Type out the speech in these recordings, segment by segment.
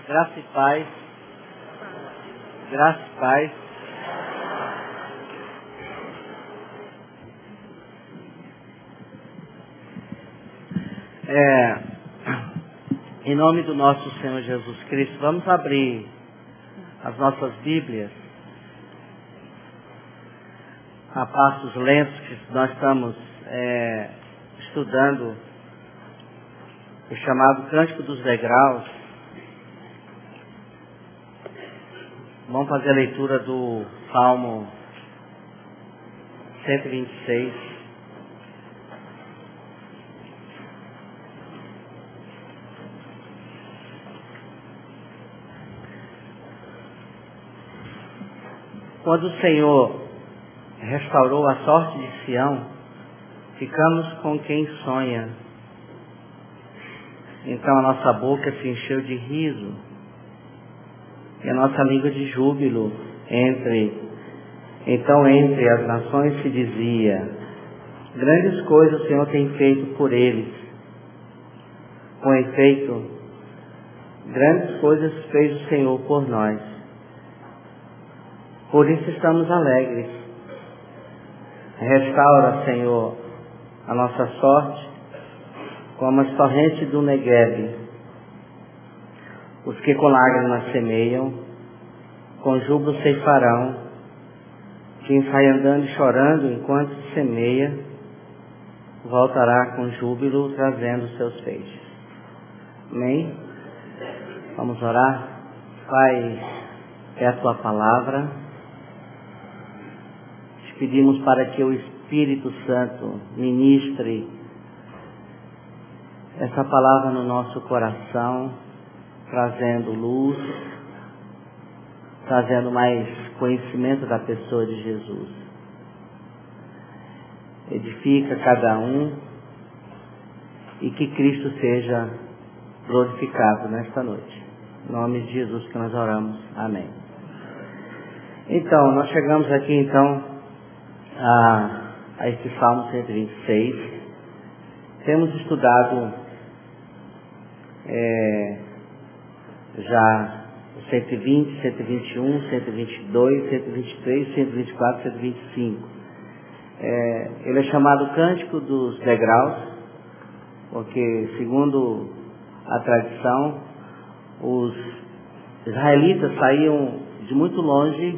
Graça e paz. Graça e paz. Em nome do nosso Senhor Jesus Cristo, vamos abrir as nossas Bíblias a passos lentos, que nós estamos estudando o chamado Cântico dos Degraus. Vamos fazer a leitura do Salmo 126. Quando o Senhor restaurou a sorte de Sião, ficamos com quem sonha. Então a nossa boca se encheu de riso e a nossa língua de júbilo. Então entre as nações se dizia: grandes coisas o Senhor tem feito por eles. Com efeito, grandes coisas fez o Senhor por nós. Por isso estamos alegres. Restaura, Senhor, a nossa sorte como as torrentes do Negueb. Os que com lágrimas semeiam, com júbilo ceifarão. Quem sai andando e chorando enquanto semeia, voltará com júbilo trazendo os seus feixes. Amém? Vamos orar? Pai, é a Tua palavra. Te pedimos para que o Espírito Santo ministre essa palavra no nosso coração, trazendo luz, trazendo mais conhecimento da pessoa de Jesus. Edifica cada um e que Cristo seja glorificado nesta noite. Em nome de Jesus que nós oramos. Amém. Então, nós chegamos aqui a este Salmo 126. Temos estudado já 120, 121, 122, 123, 124, 125. Ele é chamado Cântico dos Degraus, porque, segundo a tradição, os israelitas saíam de muito longe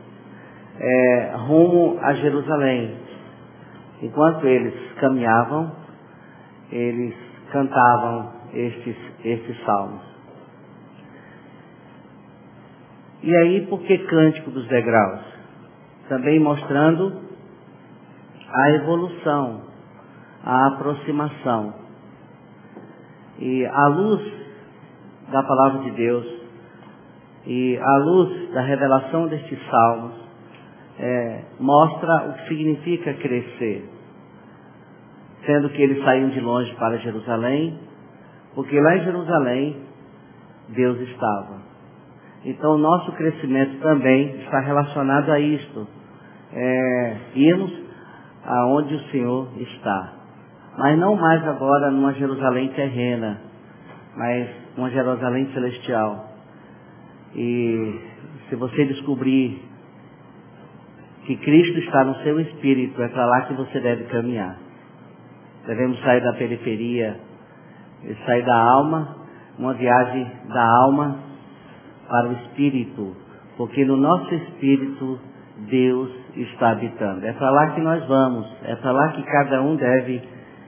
rumo a Jerusalém. Enquanto eles caminhavam, eles cantavam estes salmos. E aí, por que Cântico dos Degraus? Também mostrando a evolução, a aproximação. E à luz da palavra de Deus e à luz da revelação destes salmos, mostra o que significa crescer. Sendo que eles saíam de longe para Jerusalém, porque lá em Jerusalém Deus estava. Então o nosso crescimento também está relacionado a isto, irmos aonde o Senhor está. Mas não mais agora numa Jerusalém terrena, mas uma Jerusalém celestial. E se você descobrir que Cristo está no seu espírito, é para lá que você deve caminhar. Devemos sair da periferia e sair da alma, uma viagem da alma para o espírito, porque no nosso espírito Deus está habitando. É para lá que nós vamos, é para lá que cada um deve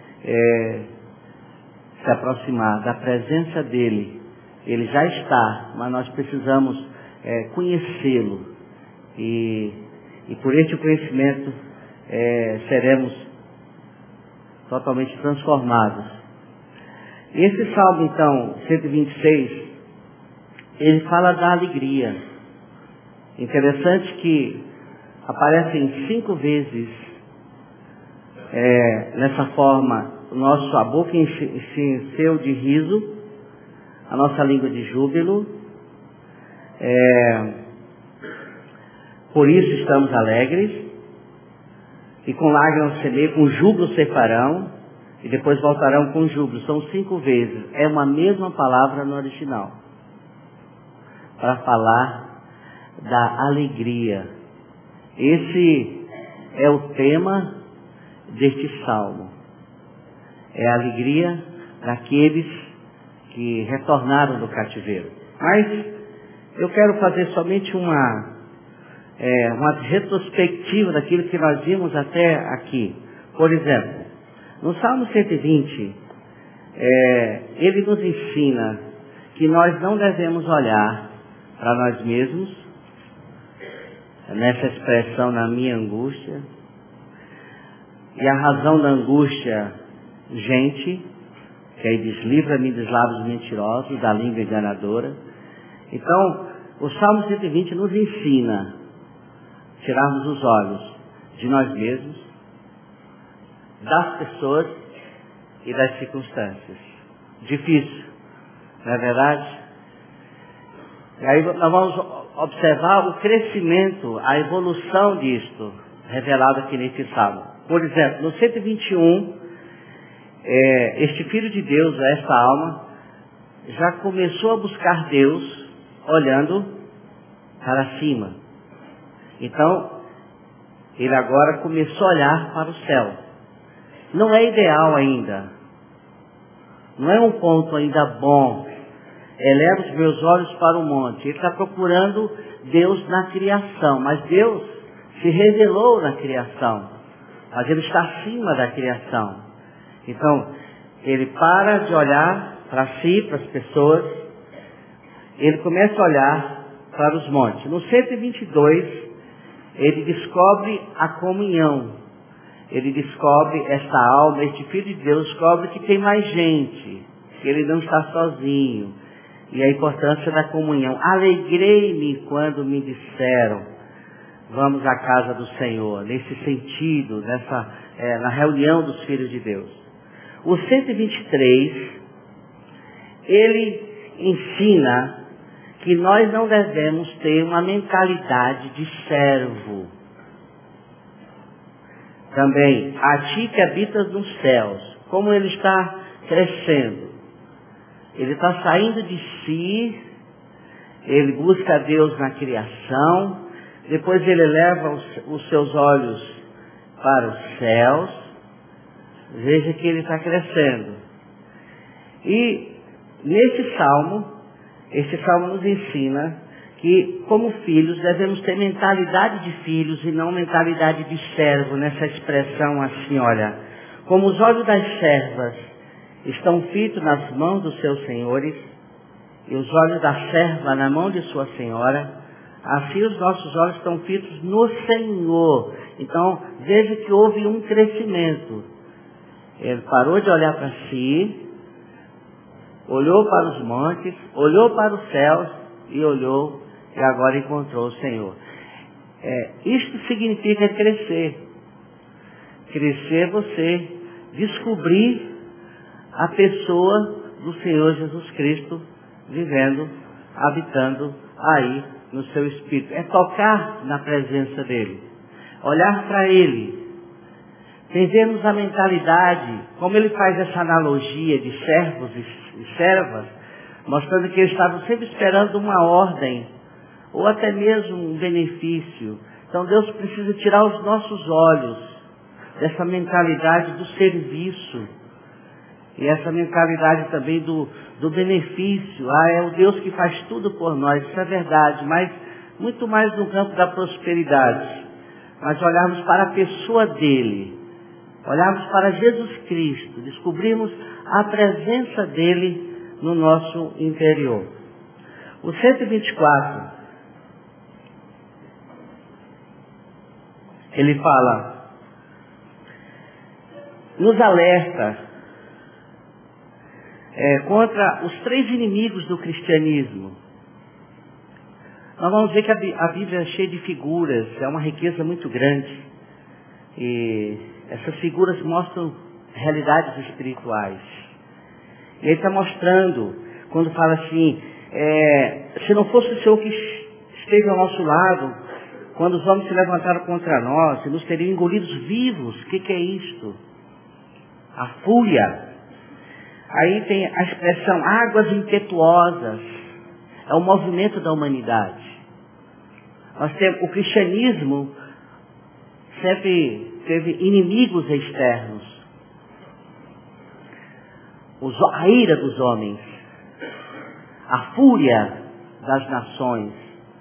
se aproximar da presença dEle. Ele já está, mas nós precisamos conhecê-lo, e por este conhecimento seremos totalmente transformados. Esse salmo, então, 126, ele fala da alegria. Interessante que aparecem 5 vezes nessa forma: a boca se encheu de riso, a nossa língua de júbilo, por isso estamos alegres, e com lágrimas semeiam, com júbilo ceifarão, e depois voltarão com júbilo. São 5 vezes. É uma mesma palavra no original. para falar da alegria. Esse é o tema deste salmo. É a alegria daqueles que retornaram do cativeiro. Mas eu quero fazer somente uma retrospectiva daquilo que nós vimos até aqui. Por exemplo, no Salmo 120, ele nos ensina que nós não devemos olhar para nós mesmos, nessa expressão, na minha angústia, e a razão da angústia, gente, que aí diz, livra-me dos lábios mentirosos, da língua enganadora. Então, o Salmo 120 nos ensina a tirarmos os olhos de nós mesmos, das pessoas e das circunstâncias. Difícil, não é verdade? E aí nós vamos observar o crescimento, a evolução disto, revelado aqui nesse salmo. Por exemplo, no 121, este Filho de Deus, esta alma, já começou a buscar Deus olhando para cima. Então, ele agora começou a olhar para o céu. Não é ideal ainda. Não é um ponto ainda bom. Eleva os meus olhos para o monte. Ele está procurando Deus na criação. Mas Deus se revelou na criação. Mas ele está acima da criação. Então, ele para de olhar para si, para as pessoas. Ele começa a olhar para os montes. No 122, ele descobre a comunhão. Ele descobre esta alma, este Filho de Deus descobre que tem mais gente, que ele não está sozinho. E a importância da comunhão. Alegrei-me quando me disseram, vamos à casa do Senhor. Nesse sentido, na reunião dos filhos de Deus. O 123, ele ensina que nós não devemos ter uma mentalidade de servo. Também, a ti que habitas nos céus, como ele está crescendo. Ele está saindo de si, ele busca Deus na criação, depois ele leva os seus olhos para os céus, veja que ele está crescendo. E nesse salmo, este salmo nos ensina que, como filhos, devemos ter mentalidade de filhos e não mentalidade de servo, nessa expressão assim, olha, como os olhos das servas estão fitos nas mãos dos seus senhores, e os olhos da serva na mão de sua senhora, assim os nossos olhos estão fitos no Senhor. Então, veja que houve um crescimento. Ele parou de olhar para si, olhou para os montes, olhou para os céus e olhou e agora encontrou o Senhor. Isto significa crescer. Crescer você descobrir a pessoa do Senhor Jesus Cristo vivendo, habitando aí no seu espírito. É tocar na presença dele, olhar para ele, entendemos a mentalidade, como ele faz essa analogia de servos e servas, mostrando que eles estavam sempre esperando uma ordem, ou até mesmo um benefício. Então Deus precisa tirar os nossos olhos dessa mentalidade do serviço, e essa mentalidade também do benefício. É o Deus que faz tudo por nós, isso é verdade, mas muito mais no campo da prosperidade. Mas olharmos para a pessoa dele, olharmos para Jesus Cristo, descobrimos a presença dele no nosso interior. O 124, ele fala, nos alerta contra os 3 inimigos do cristianismo. Nós vamos ver que a Bíblia é cheia de figuras, é uma riqueza muito grande. E essas figuras mostram realidades espirituais. E ele está mostrando, quando fala assim, se não fosse o Senhor que esteve ao nosso lado, quando os homens se levantaram contra nós, e nos teriam engolidos vivos, o que é isto? A fúria. Aí tem a expressão águas impetuosas. é o movimento da humanidade. Nós temos, o cristianismo sempre teve inimigos externos. A ira dos homens, a fúria das nações.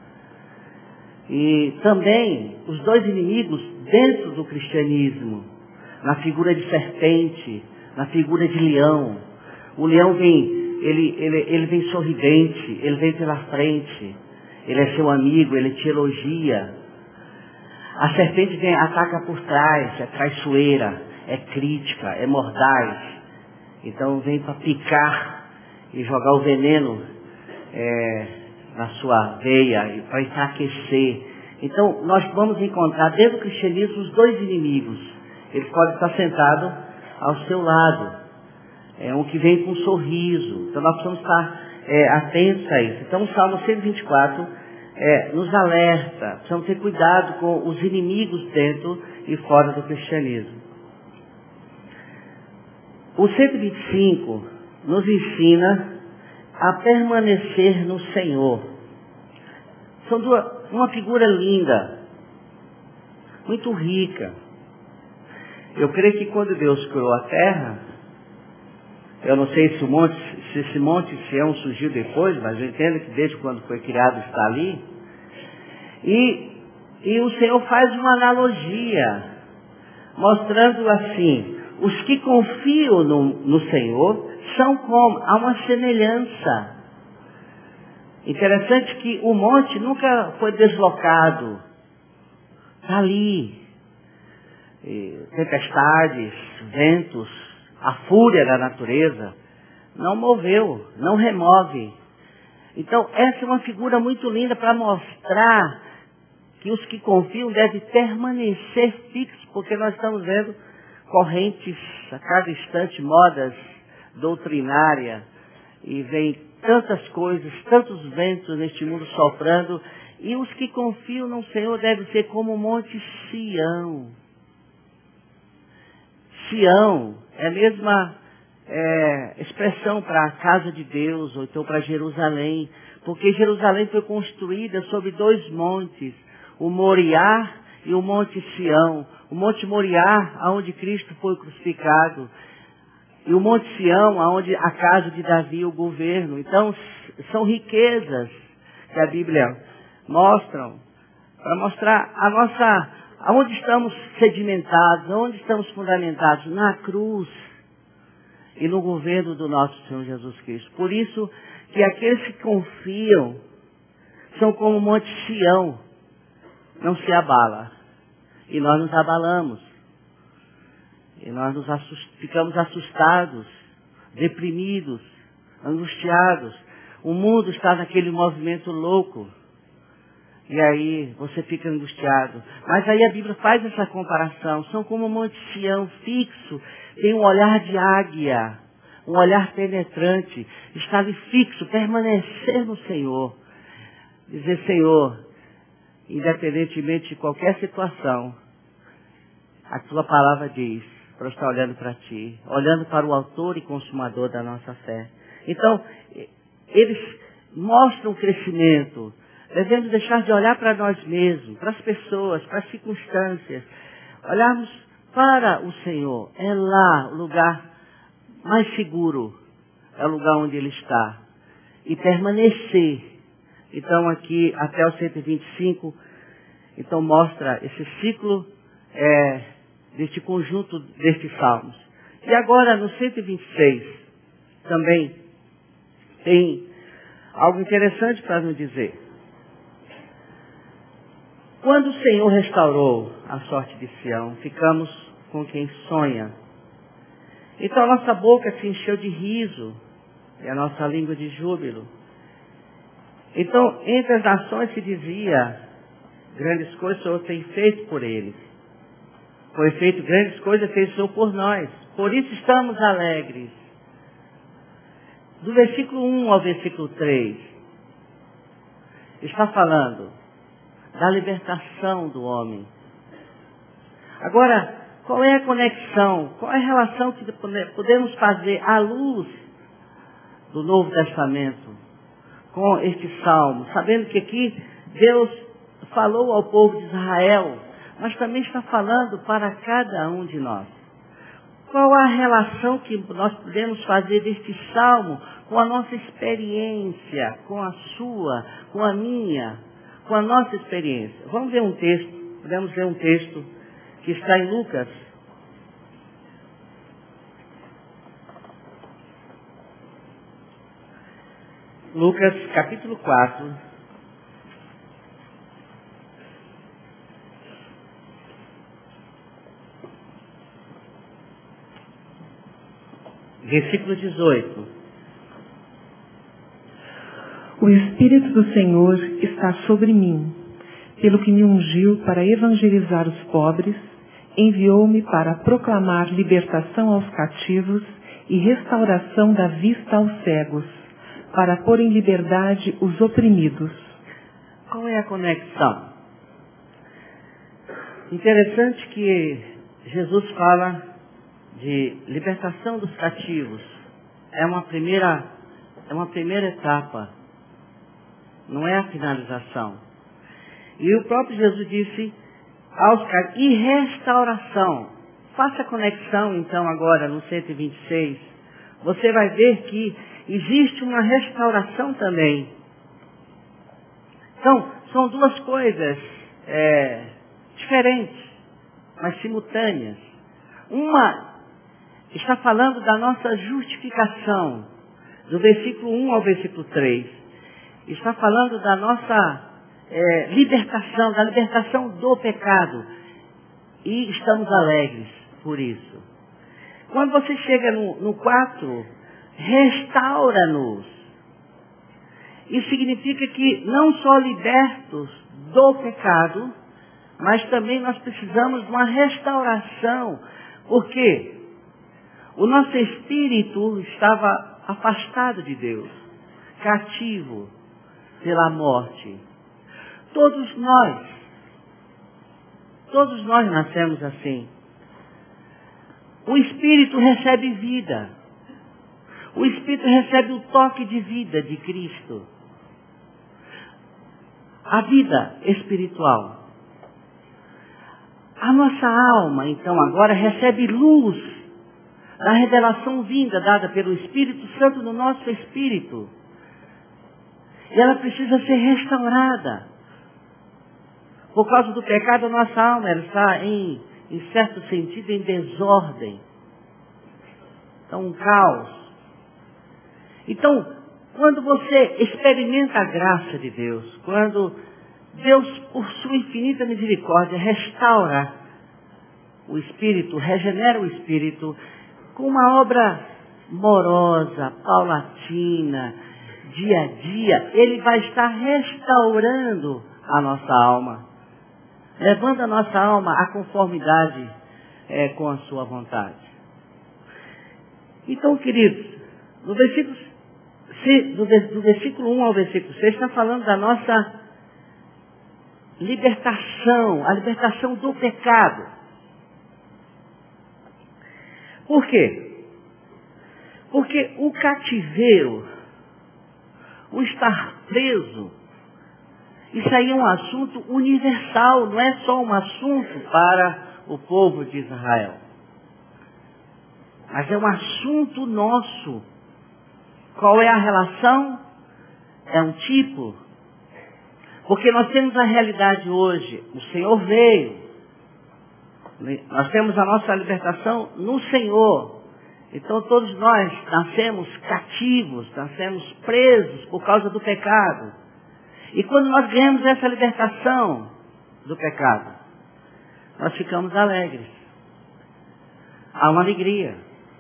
E também os dois inimigos dentro do cristianismo, na figura de serpente, na figura de leão. O leão vem, ele vem sorridente, ele vem pela frente, ele é seu amigo, ele te elogia. A serpente vem, ataca por trás, é traiçoeira, é crítica, é mordaz. Então vem para picar e jogar o veneno na sua veia, para enfraquecer. Então nós vamos encontrar dentro do cristianismo os dois inimigos. Ele pode estar sentado ao seu lado. É um que vem com um sorriso. Então nós precisamos estar atentos a isso. Então o Salmo 124 nos alerta. Precisamos ter cuidado com os inimigos dentro e fora do cristianismo. O 125 nos ensina a permanecer no Senhor. São uma figura linda, muito rica. Eu creio que quando Deus criou a terra, eu não sei se esse monte Sião surgiu depois, mas eu entendo que desde quando foi criado está ali. E o Senhor faz uma analogia, mostrando assim, os que confiam no Senhor são como, há uma semelhança. Interessante que o monte nunca foi deslocado, está ali. Tempestades, ventos, a fúria da natureza, não moveu, não remove. Então essa é uma figura muito linda para mostrar que os que confiam devem permanecer fixos, porque nós estamos vendo correntes a cada instante, modas doutrinárias, e vem tantas coisas, tantos ventos neste mundo soprando, e os que confiam no Senhor devem ser como o monte Sião. Sião é a mesma expressão para a casa de Deus, ou então para Jerusalém, porque Jerusalém foi construída sobre dois montes, o Moriá e o Monte Sião. O Monte Moriá, onde Cristo foi crucificado, e o Monte Sião, onde a casa de Davi, o governo. Então, são riquezas que a Bíblia mostra, para mostrar aonde estamos sedimentados, aonde estamos fundamentados? Na cruz e no governo do nosso Senhor Jesus Cristo. Por isso que aqueles que confiam são como o Monte Sião, não se abala. E nós nos abalamos. E nós ficamos assustados, deprimidos, angustiados. O mundo está naquele movimento louco. E aí você fica angustiado. Mas aí a Bíblia faz essa comparação. São como um Monte Sião fixo. Tem um olhar de águia. Um olhar penetrante. Está ali fixo. Permanecer no Senhor. Dizer, Senhor, independentemente de qualquer situação, a tua palavra diz, para eu estar olhando para ti. Olhando para o autor e consumador da nossa fé. Então, eles mostram o crescimento. Devemos deixar de olhar para nós mesmos, para as pessoas, para as circunstâncias. Olharmos para o Senhor. É lá o lugar mais seguro. É o lugar onde Ele está. E permanecer. Então aqui, até o 125, então mostra esse ciclo deste conjunto destes salmos. E agora no 126, também tem algo interessante para nos dizer. Quando o Senhor restaurou a sorte de Sião, ficamos com quem sonha. Então a nossa boca se encheu de riso e a nossa língua de júbilo. Então, entre as nações se dizia, grandes coisas o Senhor tem feito por eles. Foi feito grandes coisas, fez o Senhor por nós. Por isso estamos alegres. Do versículo 1 ao versículo 3, está falando da libertação do homem. Agora, qual é a conexão? Qual é a relação que podemos fazer à luz do Novo Testamento com este salmo, sabendo que aqui Deus falou ao povo de Israel, mas também está falando para cada um de nós. Qual a relação que nós podemos fazer deste salmo com a nossa experiência, com a sua, com a minha, com a nossa experiência? Vamos ver um texto, podemos ver um texto que está em Lucas. Lucas capítulo 4. Versículo 18. O Espírito do Senhor está sobre mim, pelo que me ungiu para evangelizar os pobres, enviou-me para proclamar libertação aos cativos e restauração da vista aos cegos, para pôr em liberdade os oprimidos. Qual é a conexão? Interessante que Jesus fala de libertação dos cativos. É uma primeira etapa. Não é a finalização. E o próprio Jesus disse e restauração. Faça a conexão então agora no 126. Você vai ver que existe uma restauração também. Então, são duas coisas diferentes, mas simultâneas. Uma está falando da nossa justificação, do versículo 1 ao versículo 3. Está falando da nossa libertação, da libertação do pecado. E estamos alegres por isso. Quando você chega no 4, restaura-nos. Isso significa que não só libertos do pecado, mas também nós precisamos de uma restauração. Porque o nosso espírito estava afastado de Deus, cativo pela morte. Todos nós nascemos assim. O Espírito recebe vida. O Espírito recebe o toque de vida de Cristo. A vida espiritual. A nossa alma, então, agora recebe luz da revelação vinda dada pelo Espírito Santo no nosso espírito. E ela precisa ser restaurada. Por causa do pecado, a nossa alma ela está em certo sentido, em desordem. Então, um caos. Então, quando você experimenta a graça de Deus, quando Deus, por sua infinita misericórdia, restaura o espírito, regenera o espírito, com uma obra morosa, paulatina, dia a dia, Ele vai estar restaurando a nossa alma, levando a nossa alma à conformidade com a sua vontade. Então, queridos, do versículo 1 ao versículo 6, está falando da nossa libertação, a libertação do pecado. Por quê? Porque o cativeiro, o estar preso, isso aí é um assunto universal, não é só um assunto para o povo de Israel. Mas é um assunto nosso. Qual é a relação? É um tipo. Porque nós temos a realidade hoje. O Senhor veio. Nós temos a nossa libertação no Senhor. Então todos nós nascemos cativos, nascemos presos por causa do pecado. E quando nós ganhamos essa libertação do pecado, nós ficamos alegres. Há uma alegria.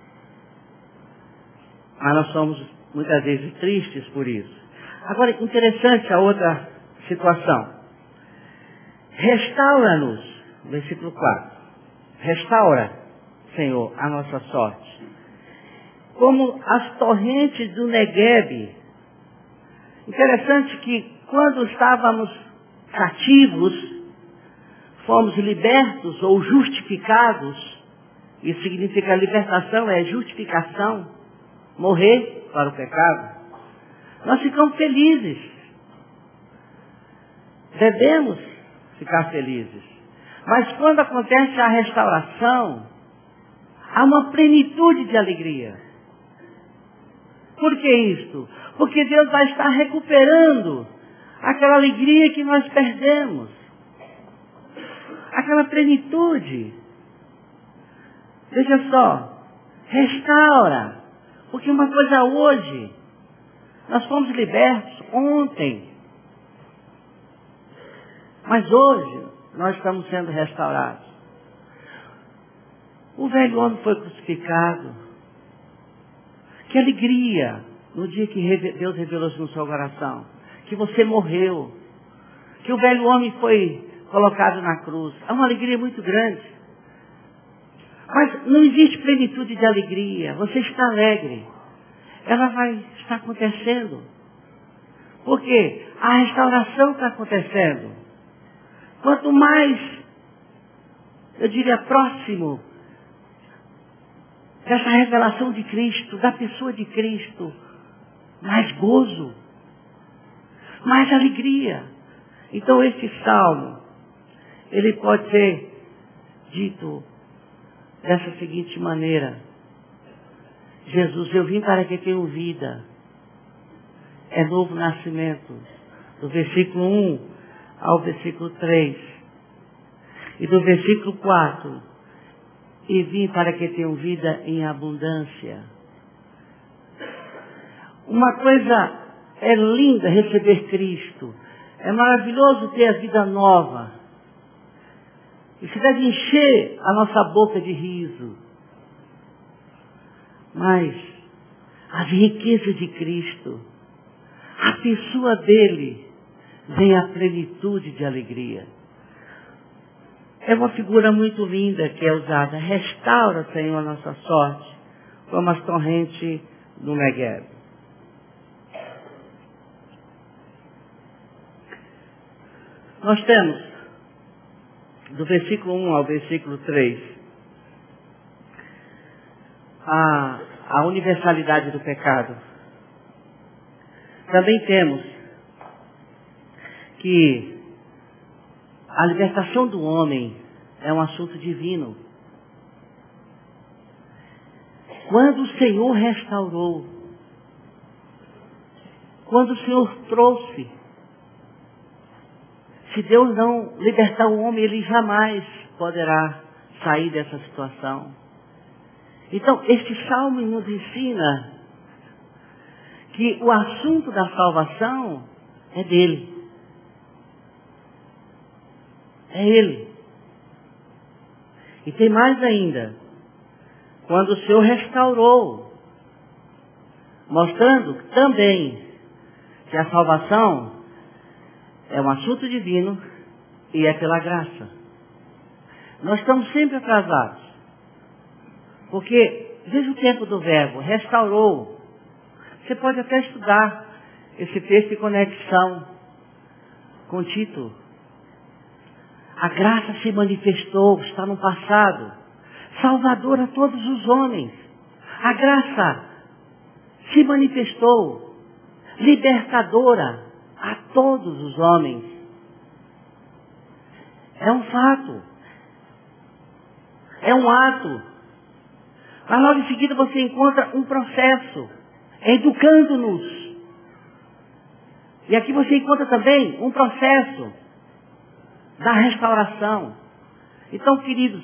Mas nós somos muitas vezes tristes por isso. Agora, interessante a outra situação. Restaura-nos, versículo 4. Restaura, Senhor, a nossa sorte. Como as torrentes do Neguebe. Interessante que quando estávamos cativos, fomos libertos ou justificados. Isso significa libertação, é justificação. Morrer para o pecado. Nós ficamos felizes. Devemos ficar felizes. Mas quando acontece a restauração, há uma plenitude de alegria. Por que isto? Porque Deus vai estar recuperando aquela alegria que nós perdemos. Aquela plenitude. Veja só, restaura. Porque uma coisa hoje, nós fomos libertos ontem. Mas hoje, nós estamos sendo restaurados. O velho homem foi crucificado. Que alegria no dia que Deus revelou no seu coração. Que você morreu. Que o velho homem foi colocado na cruz. É uma alegria muito grande. Mas não existe plenitude de alegria. Você está alegre. Ela vai estar acontecendo. Porque a restauração está acontecendo. Quanto mais, eu diria, próximo dessa revelação de Cristo, da pessoa de Cristo, mais gozo, mais alegria. Então este salmo, ele pode ser dito dessa seguinte maneira: Jesus, eu vim para que tenham vida. É novo nascimento. Do versículo 1 ao versículo 3. E do versículo 4. E vim para que tenham vida em abundância. Uma coisa é linda receber Cristo. É maravilhoso ter a vida nova. Isso deve encher a nossa boca de riso. Mas as riquezas de Cristo, a pessoa dele, vem a plenitude de alegria. É uma figura muito linda que é usada. Restaura, Senhor, a nossa sorte, como as torrentes do Negueb. Nós temos, do versículo 1 ao versículo 3, a universalidade do pecado. Também temos que a libertação do homem é um assunto divino. Quando o Senhor restaurou, quando o Senhor trouxe, se Deus não libertar o homem, ele jamais poderá sair dessa situação. Então, este salmo nos ensina que o assunto da salvação é dele. É ele. E tem mais ainda. Quando o Senhor restaurou, mostrando também que a salvação é um assunto divino e é pela graça. Nós estamos sempre atrasados. Porque, veja o tempo do verbo, restaurou. Você pode até estudar esse texto em conexão com o título. A graça se manifestou, está no passado, salvador a todos os homens. A graça se manifestou, libertadora a todos os homens. É um fato. É um ato. Mas logo em seguida você encontra um processo, educando-nos. E aqui você encontra também um processo da restauração. Então, queridos,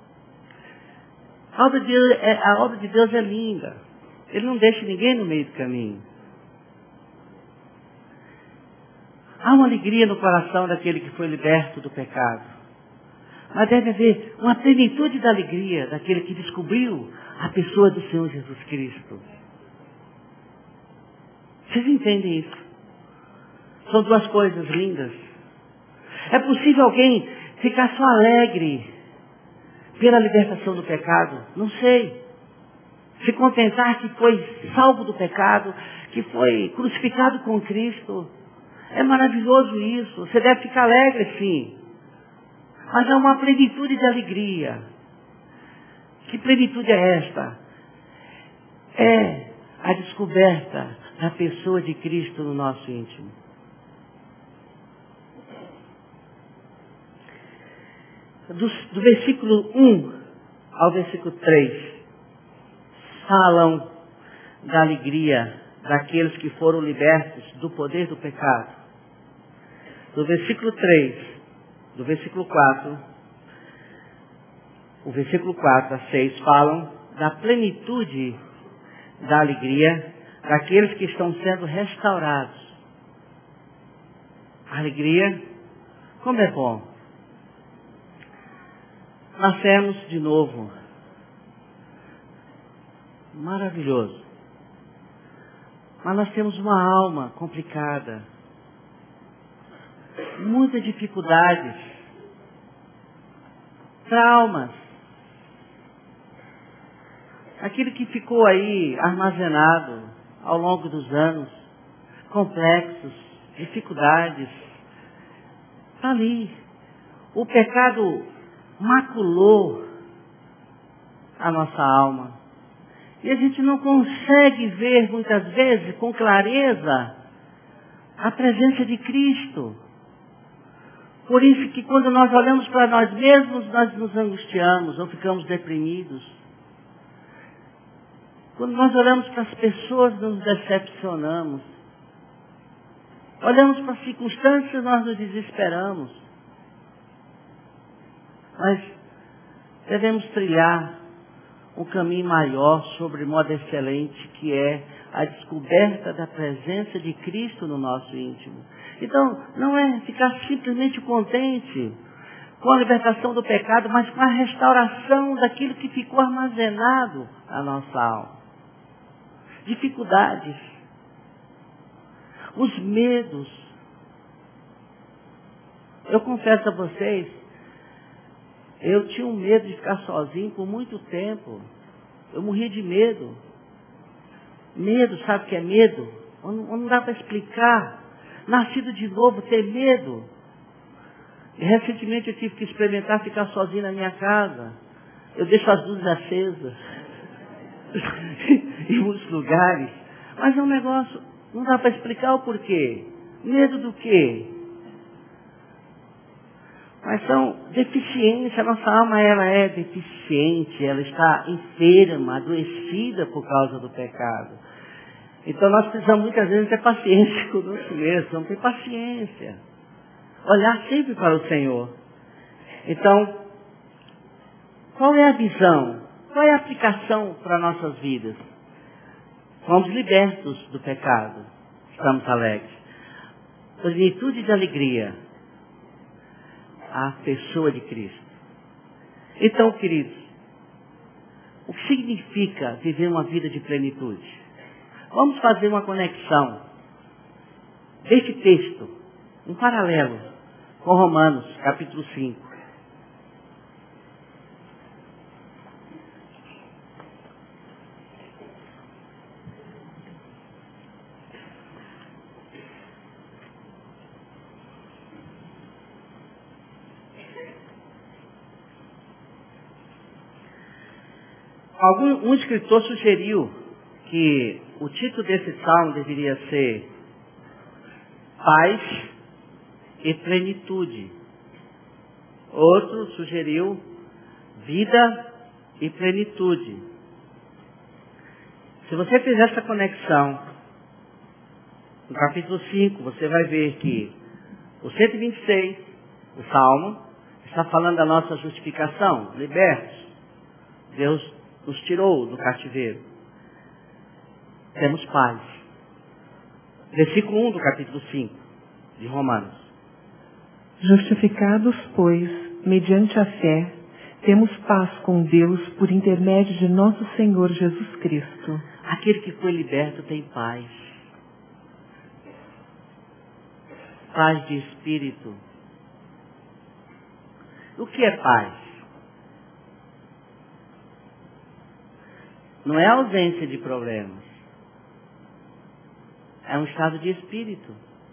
a obra de Deus é linda. Ele não deixa ninguém no meio do caminho. Há uma alegria no coração daquele que foi liberto do pecado. Mas deve haver uma plenitude da alegria daquele que descobriu a pessoa do Senhor Jesus Cristo. Vocês entendem isso? São duas coisas lindas. É possível alguém ficar só alegre pela libertação do pecado? Não sei. Se contentar que foi salvo do pecado, que foi crucificado com Cristo. É maravilhoso isso. Você deve ficar alegre, sim. Mas há uma plenitude de alegria. Que plenitude é esta? É a descoberta da pessoa de Cristo no nosso íntimo. Do versículo 1 ao versículo 3, falam da alegria daqueles que foram libertos do poder do pecado. Do versículo 3, do versículo 4, o versículo 4 a 6 falam da plenitude da alegria daqueles que estão sendo restaurados. A alegria, como é bom. Nascemos de novo. Maravilhoso. Mas nós temos uma alma complicada. Muitas dificuldades. Traumas. Aquilo que ficou aí armazenado ao longo dos anos. Complexos, dificuldades. Está ali. O pecado maculou a nossa alma. E a gente não consegue ver, muitas vezes, com clareza, a presença de Cristo. Por isso que quando nós olhamos para nós mesmos, nós nos angustiamos ou ficamos deprimidos. Quando nós olhamos para as pessoas, nos decepcionamos. Olhamos para as circunstâncias, nós nos desesperamos. Mas devemos trilhar um caminho maior sobre modo excelente, que é a descoberta da presença de Cristo no nosso íntimo. Então, não é ficar simplesmente contente com a libertação do pecado, mas com a restauração daquilo que ficou armazenado na nossa alma. Dificuldades, os medos. Eu confesso a vocês, eu tinha um medo de ficar sozinho por muito tempo. Eu morria de medo. Medo, sabe o que é medo? Não dá para explicar. Nascido de novo, ter medo. E recentemente eu tive que experimentar ficar sozinho na minha casa. Eu deixo as luzes acesas. Em muitos lugares. Mas é um negócio, não dá para explicar o porquê. Medo do quê? Mas são deficiências, a nossa alma ela é deficiente, ela está enferma, adoecida por causa do pecado. Então nós precisamos muitas vezes ter paciência conosco mesmo, não ter paciência. Olhar sempre para o Senhor. Então, qual é a visão? Qual é a aplicação para nossas vidas? Fomos libertos do pecado, estamos alegres. Plenitude de alegria. A pessoa de Cristo. Então, queridos, o que significa viver uma vida de plenitude? Vamos fazer uma conexão deste texto, um paralelo com Romanos, capítulo 5. Um escritor sugeriu que o título desse salmo deveria ser Paz e Plenitude. Outro sugeriu Vida e Plenitude. Se você fizer essa conexão, no capítulo 5, você vai ver que o 126, o salmo, está falando da nossa justificação, libertos. Deus nos tirou do cativeiro. Temos paz. Versículo 1 do capítulo 5 de Romanos. Justificados, pois, mediante a fé, temos paz com Deus por intermédio de nosso Senhor Jesus Cristo. Aquele que foi liberto tem paz. Paz de espírito. O que é paz? Não é ausência de problemas. É um estado de espírito.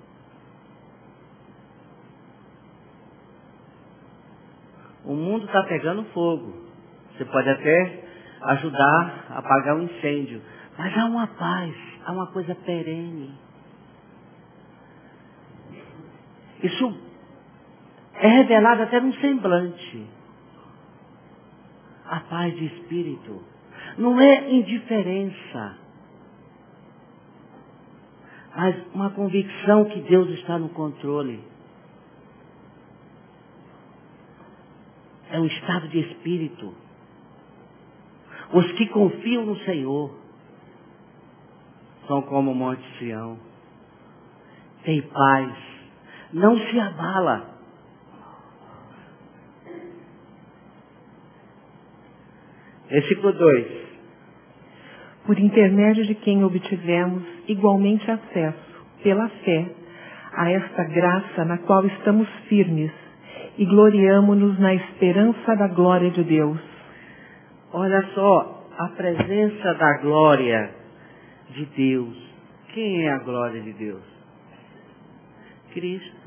O mundo está pegando fogo. Você pode até ajudar a apagar um incêndio. Mas há uma paz, há uma coisa perene. Isso é revelado até num semblante. A paz de espírito. Não é indiferença, mas uma convicção que Deus está no controle. É um estado de espírito. Os que confiam no Senhor são como o Monte Sião. Tem paz. Não se abala. Versículo 2. Por intermédio de quem obtivemos igualmente acesso, pela fé, a esta graça na qual estamos firmes e gloriamo-nos na esperança da glória de Deus. Olha só, a presença da glória de Deus. Quem é a glória de Deus? Cristo.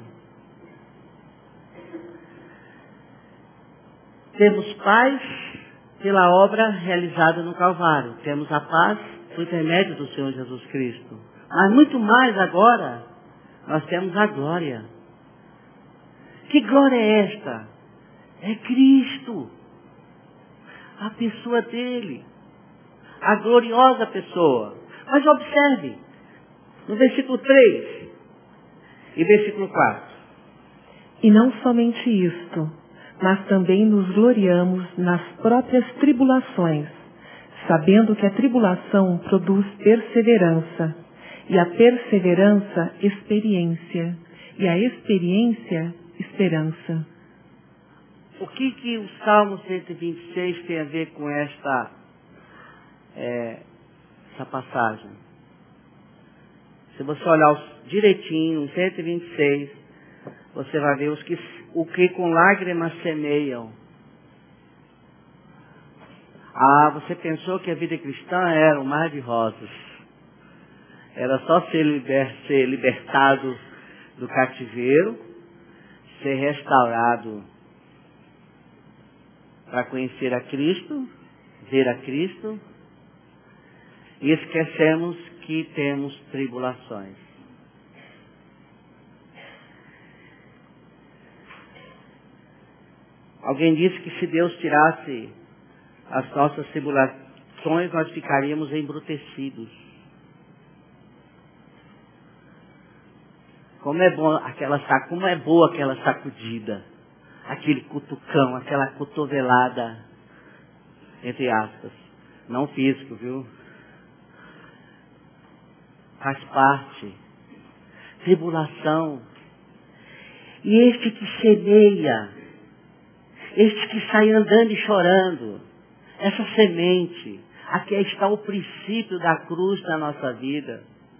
Temos paz pela obra realizada no Calvário. Temos a paz por intermédio do Senhor Jesus Cristo. Mas muito mais agora, nós temos a glória. Que glória é esta? É Cristo. A pessoa dele. A gloriosa pessoa. Mas observe, no versículo 3 e versículo 4. E não somente isto, mas também nos gloriamos nas próprias tribulações, sabendo que a tribulação produz perseverança, e a perseverança, experiência, e a experiência, esperança. O que o Salmo 126 tem a ver com essa passagem? Se você olhar direitinho, 126, você vai ver o que com lágrimas semeiam. Ah, você pensou que a vida cristã era um mar de rosas. Era só ser libertado do cativeiro, ser restaurado para conhecer a Cristo, ver a Cristo, e esquecemos que temos tribulações. Alguém disse que se Deus tirasse as nossas tribulações, nós ficaríamos embrutecidos. Como é boa aquela sacudida, aquele cutucão, aquela cotovelada, entre aspas, não físico, viu? Faz parte. Tribulação. E este que semeia, este que sai andando e chorando, essa semente, aqui está o princípio da cruz na nossa vida.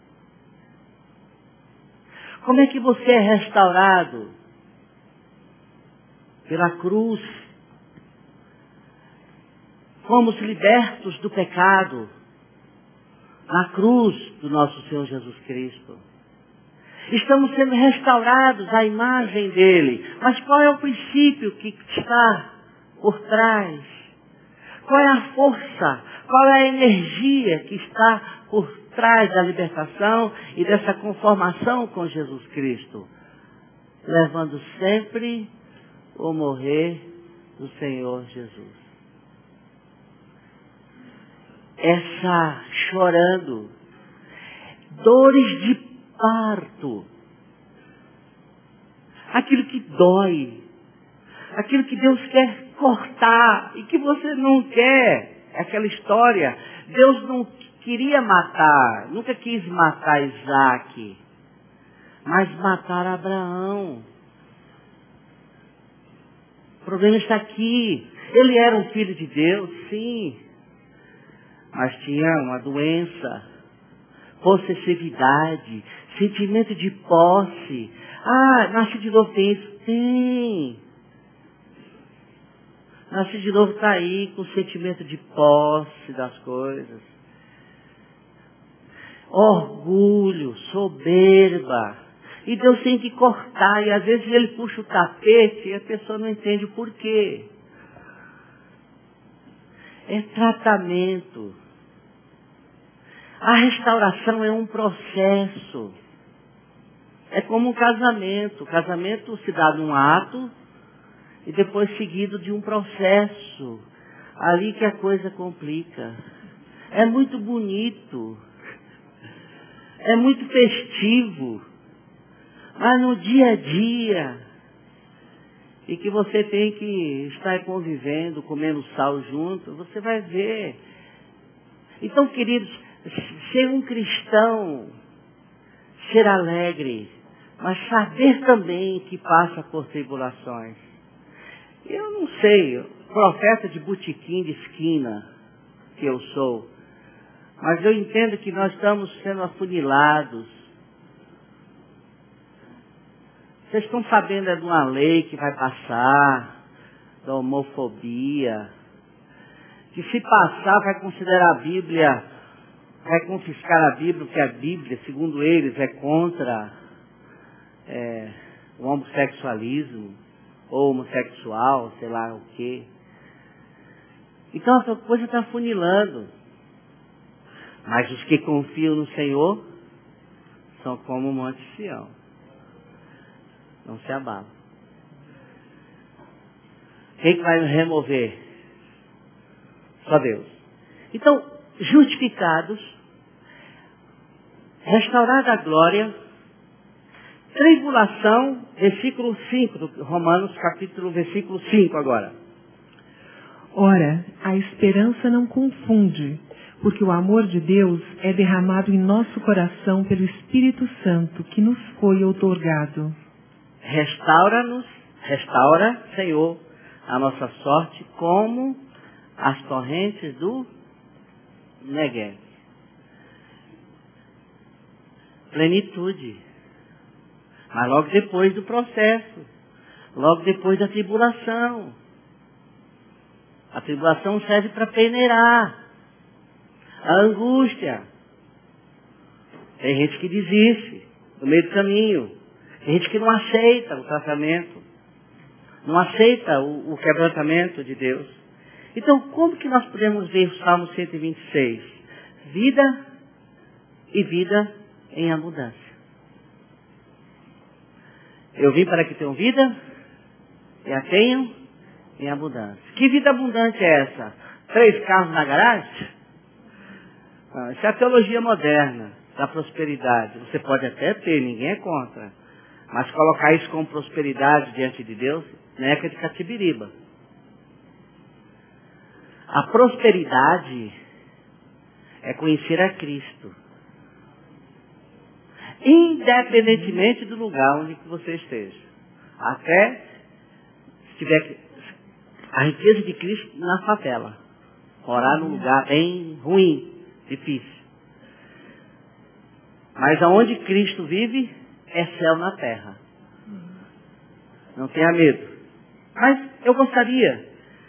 Como é que você é restaurado? Pela cruz. Fomos libertos do pecado na cruz do nosso Senhor Jesus Cristo. Estamos sendo restaurados à imagem dele. Mas qual é o princípio que está por trás? Qual é a força? Qual é a energia que está por trás da libertação e dessa conformação com Jesus Cristo? Levando sempre o morrer do Senhor Jesus. Essa chorando, dores de parto, aquilo que dói, aquilo que Deus quer cortar e que você não quer, aquela história. Deus não queria matar, nunca quis matar Isaac, mas matar Abraão. O problema está aqui. Ele era um filho de Deus, sim, mas tinha uma doença, possessividade, sentimento de posse. Ah, nasce de novo tem isso? Tem. Nasce de novo está aí com sentimento de posse das coisas. Orgulho, soberba. E Deus tem que cortar, e às vezes ele puxa o tapete e a pessoa não entende o porquê. É tratamento. A restauração é um processo. É como um casamento. O casamento se dá num ato e depois seguido de um processo. Ali que a coisa complica. É muito bonito. É muito festivo. Mas no dia a dia, e que você tem que estar convivendo, comendo sal junto, você vai ver. Então, queridos, ser um cristão, ser alegre, mas saber também que passa por tribulações. Eu não sei, profeta de botequim de esquina que eu sou, mas eu entendo que nós estamos sendo afunilados. Vocês estão sabendo de uma lei que vai passar, da homofobia, que se passar vai considerar a Bíblia, vai confiscar a Bíblia, porque a Bíblia, segundo eles, é contra o homossexualismo, ou homossexual, sei lá o quê. Então essa coisa está afunilando. Mas os que confiam no Senhor são como o Monte Sião. Não se abala. Quem que vai nos remover? Só Deus. Então, justificados, restaurada a glória, tribulação, versículo 5, do Romanos capítulo, versículo 5 agora. Ora, a esperança não confunde, porque o amor de Deus é derramado em nosso coração pelo Espírito Santo que nos foi outorgado. Restaura, Senhor, a nossa sorte como as torrentes do Negueb. Plenitude. Mas logo depois do processo. Logo depois da tribulação. A tribulação serve para peneirar. A angústia. Tem gente que desiste no meio do caminho. Tem gente que não aceita o tratamento. Não aceita o quebrantamento de Deus. Então, como que nós podemos ver o Salmo 126? Vida e vida em abundância. Eu vim para que tenham vida e a tenham em abundância. Que vida abundante é essa? 3 carros na garagem? Não, isso é a teologia moderna da prosperidade. Você pode até ter, ninguém é contra. Mas colocar isso como prosperidade diante de Deus, neca de catibiriba. A prosperidade é conhecer a Cristo. Independentemente do lugar onde você esteja. Até se tiver a riqueza de Cristo na favela. Morar num lugar bem ruim, difícil. Mas aonde Cristo vive, é céu na terra. Não tenha medo. Mas eu gostaria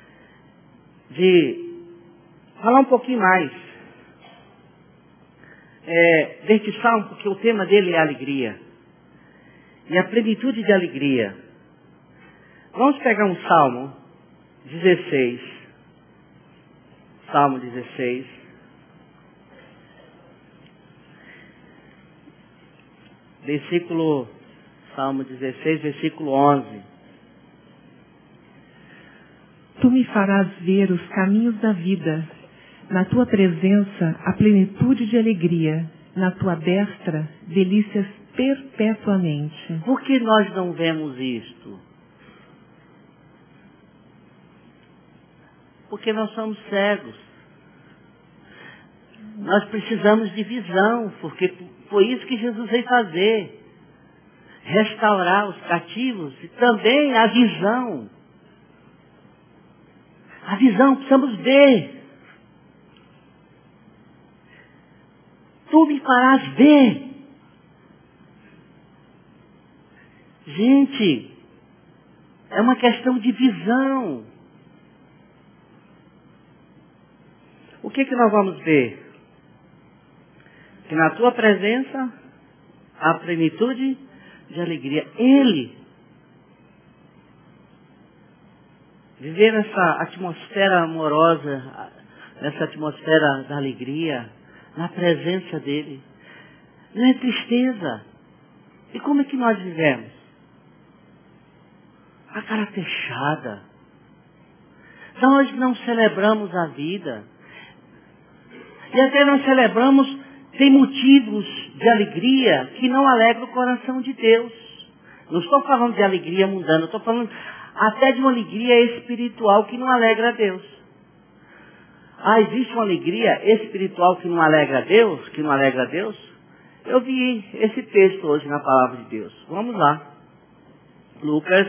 de falar um pouquinho mais deste salmo, porque o tema dele é alegria. E a plenitude de alegria. Vamos pegar um salmo 16. Salmo 16. Salmo 16, versículo 11. Tu me farás ver os caminhos da vida. Na tua presença, a plenitude de alegria. Na tua destra, delícias perpetuamente. Por que nós não vemos isto? Porque nós somos cegos. Nós precisamos de visão, porque foi isso que Jesus veio fazer. Restaurar os cativos e também a visão. A visão, precisamos ver. Tu me farás ver. Gente, é uma questão de visão. O que nós vamos ver? Que na tua presença há plenitude de alegria. Ele. Viver nessa atmosfera amorosa, nessa atmosfera da alegria, na presença dele. Não é tristeza. E como é que nós vivemos? A cara fechada. Nós não celebramos a vida. E até nós celebramos, tem motivos de alegria que não alegram o coração de Deus. Não estou falando de alegria mundana, estou falando até de uma alegria espiritual que não alegra a Deus. Existe uma alegria espiritual que não alegra a Deus? Que não alegra a Deus? Eu vi esse texto hoje na palavra de Deus. Vamos lá. Lucas.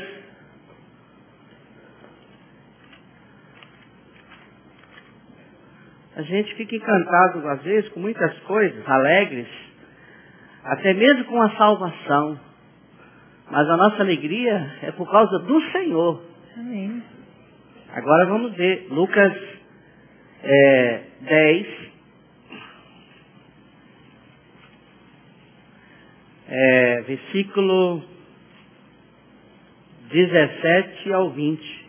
A gente fica encantado, às vezes, com muitas coisas, alegres, até mesmo com a salvação. Mas a nossa alegria é por causa do Senhor. Amém. Agora vamos ver. Lucas 10. Versículo 17 ao 20.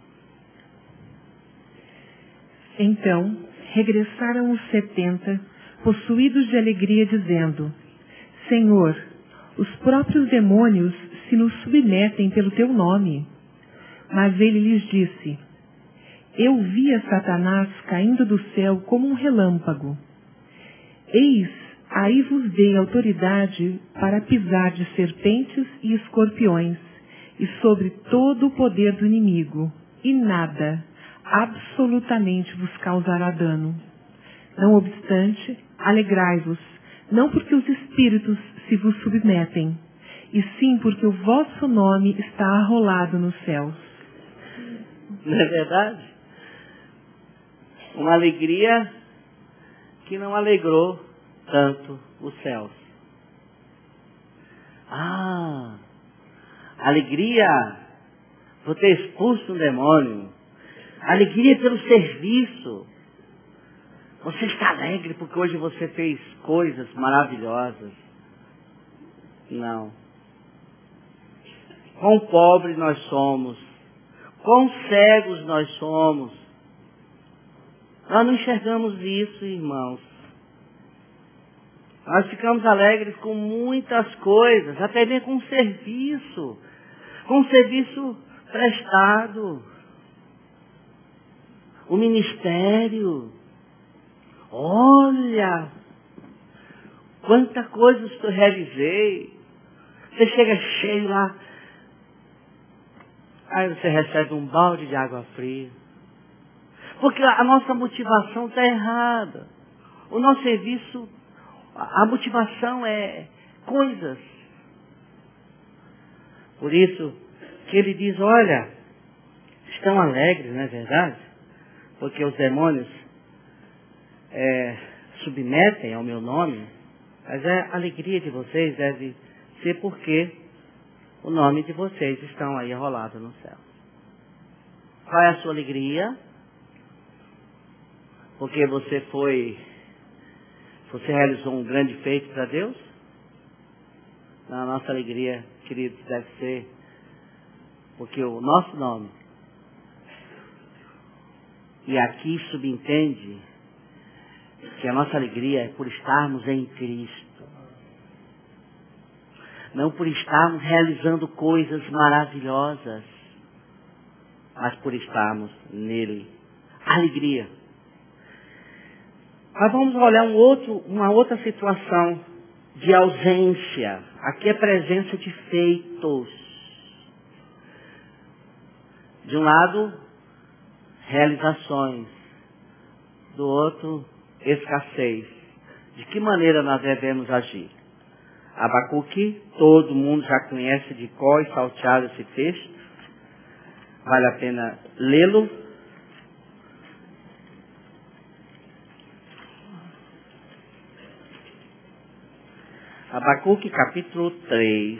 Então, regressaram os 70, possuídos de alegria, dizendo: Senhor, os próprios demônios se nos submetem pelo teu nome. Mas ele lhes disse: Eu via Satanás caindo do céu como um relâmpago. Eis, aí vos dei autoridade para pisar de serpentes e escorpiões, e sobre todo o poder do inimigo, e nada, absolutamente vos causará dano. Não obstante, alegrai-vos, não porque os espíritos se vos submetem, e sim porque o vosso nome está arrolado nos céus. Não é verdade? Uma alegria que não alegrou tanto os céus. Alegria por ter expulso um demônio. Alegria pelo serviço. Você está alegre porque hoje você fez coisas maravilhosas. Não. Quão pobres nós somos. Quão cegos nós somos. Nós não enxergamos isso, irmãos. Nós ficamos alegres com muitas coisas, até mesmo com serviço. Com serviço prestado. O ministério. Olha, quanta coisa eu realizei. Você chega cheio lá. Aí você recebe um balde de água fria. Porque a nossa motivação está errada. O nosso serviço, a motivação é coisas. Por isso que ele diz, olha, estão alegres, não é verdade? Porque os demônios submetem ao meu nome, mas a alegria de vocês deve ser porque o nome de vocês estão aí enrolados no céu. Qual é a sua alegria? Porque você realizou um grande feito para Deus? A nossa alegria, queridos, deve ser porque o nosso nome, e aqui subentende que a nossa alegria é por estarmos em Cristo. Não por estarmos realizando coisas maravilhosas, mas por estarmos nele. Alegria. Mas vamos olhar uma outra situação de ausência. Aqui é presença de feitos. De um lado, realizações. Do outro, escassez. De que maneira nós devemos agir? Abacuque, todo mundo já conhece de cor e salteado esse texto. Vale a pena lê-lo. Abacuque capítulo 3.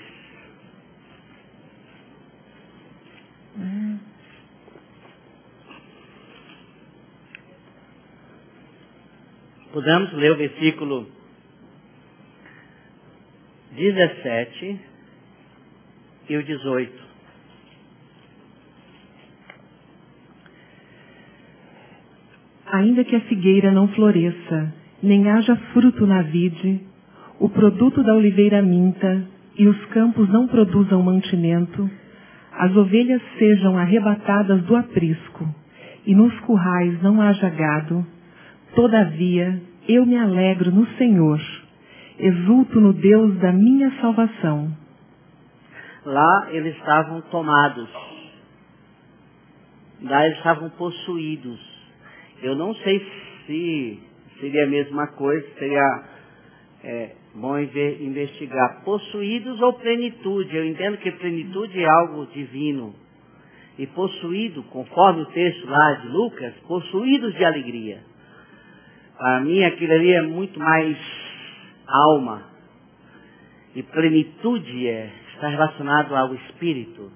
Podemos ler o versículo 17 e o 18. Ainda que a figueira não floresça nem haja fruto na vide, o produto da oliveira minta, e os campos não produzam mantimento, as ovelhas sejam arrebatadas do aprisco, e nos currais não haja gado, todavia eu me alegro no Senhor, exulto no Deus da minha salvação. Lá eles estavam tomados. Lá eles estavam possuídos. Eu não sei se seria a mesma coisa, seria bom investigar. Possuídos ou plenitude. Eu entendo que plenitude é algo divino. E possuído, conforme o texto lá de Lucas, possuídos de alegria. Para mim aquilo ali é muito mais alma. E plenitude está relacionado ao espírito.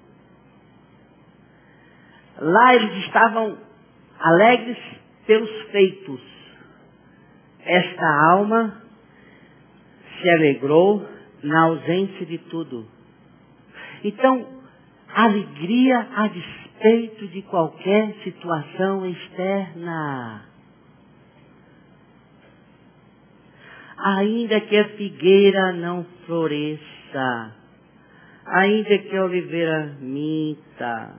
Lá eles estavam alegres pelos feitos. Esta alma se alegrou na ausência de tudo. Então, alegria a despeito de qualquer situação externa. Ainda que a figueira não floresça, ainda que a oliveira minta,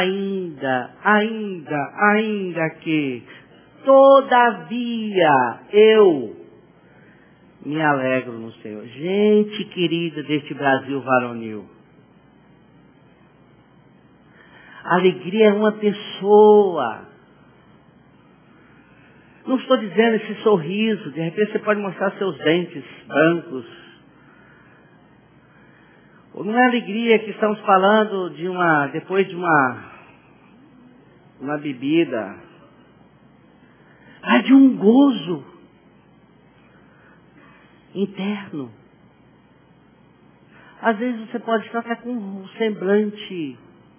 ainda que, todavia, eu me alegro no Senhor. Gente querida deste Brasil varonil, alegria é uma pessoa. Não estou dizendo esse sorriso, de repente você pode mostrar seus dentes brancos. Ou não é alegria que estamos falando depois de uma bebida, mas de um gozo interno. Às vezes você pode estar até com um semblante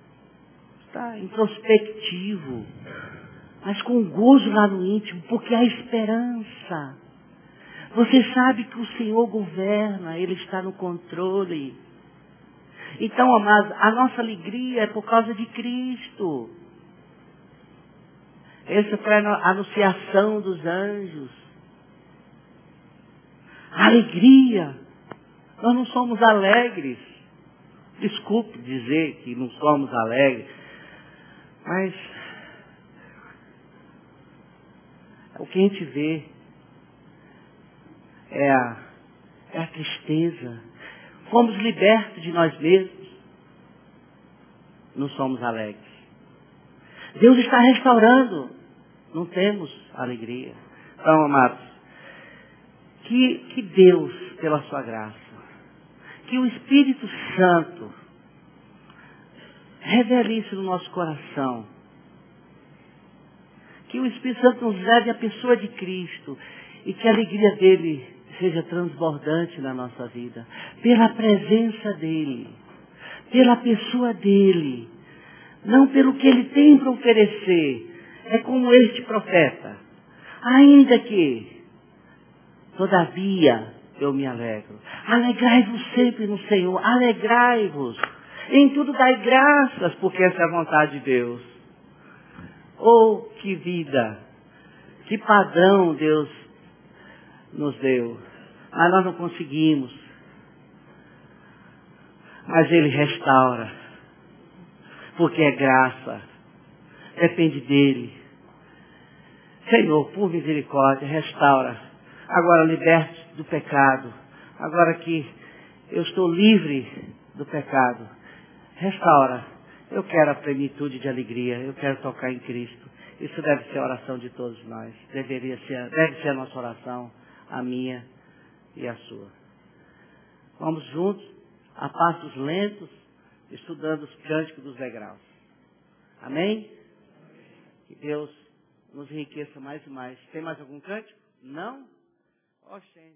introspectivo, mas com gozo lá no íntimo, porque há esperança. Você sabe que o Senhor governa, Ele está no controle. Então, amados, a nossa alegria é por causa de Cristo. Essa foi a anunciação dos anjos. Alegria. Nós não somos alegres. Desculpe dizer que não somos alegres. Mas o que a gente vê é a tristeza. Fomos libertos de nós mesmos. Não somos alegres. Deus está restaurando. Não temos alegria. Então, amados, que Deus, pela sua graça, que o Espírito Santo revele isso no nosso coração. Que o Espírito Santo nos leve à pessoa de Cristo e que a alegria dele seja transbordante na nossa vida. Pela presença dele, pela pessoa dele, não pelo que ele tem para oferecer. É como este profeta. Ainda que, todavia, eu me alegro. Alegrai-vos sempre no Senhor. Alegrai-vos. Em tudo dai graças, porque essa é a vontade de Deus. Oh, que vida! Que padrão Deus nos deu. Mas nós não conseguimos. Mas Ele restaura. Porque é graça. Depende dEle. Senhor, por misericórdia, restaura. Agora liberte do pecado. Agora que eu estou livre do pecado. Restaura. Eu quero a plenitude de alegria. Eu quero tocar em Cristo. Isso deve ser a oração de todos nós. Deve ser a nossa oração, a minha e a sua. Vamos juntos, a passos lentos, estudando os cânticos dos degraus. Amém? Que Deus nos enriqueça mais e mais. Tem mais algum cântico? Não? Ó, gente.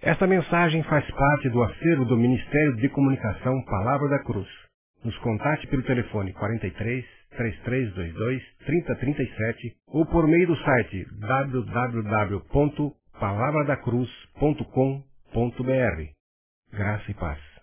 Esta mensagem faz parte do acervo do Ministério de Comunicação Palavra da Cruz. Nos contate pelo telefone 43 3322 3037 ou por meio do site www.palavradacruz.com.br. Graça e paz.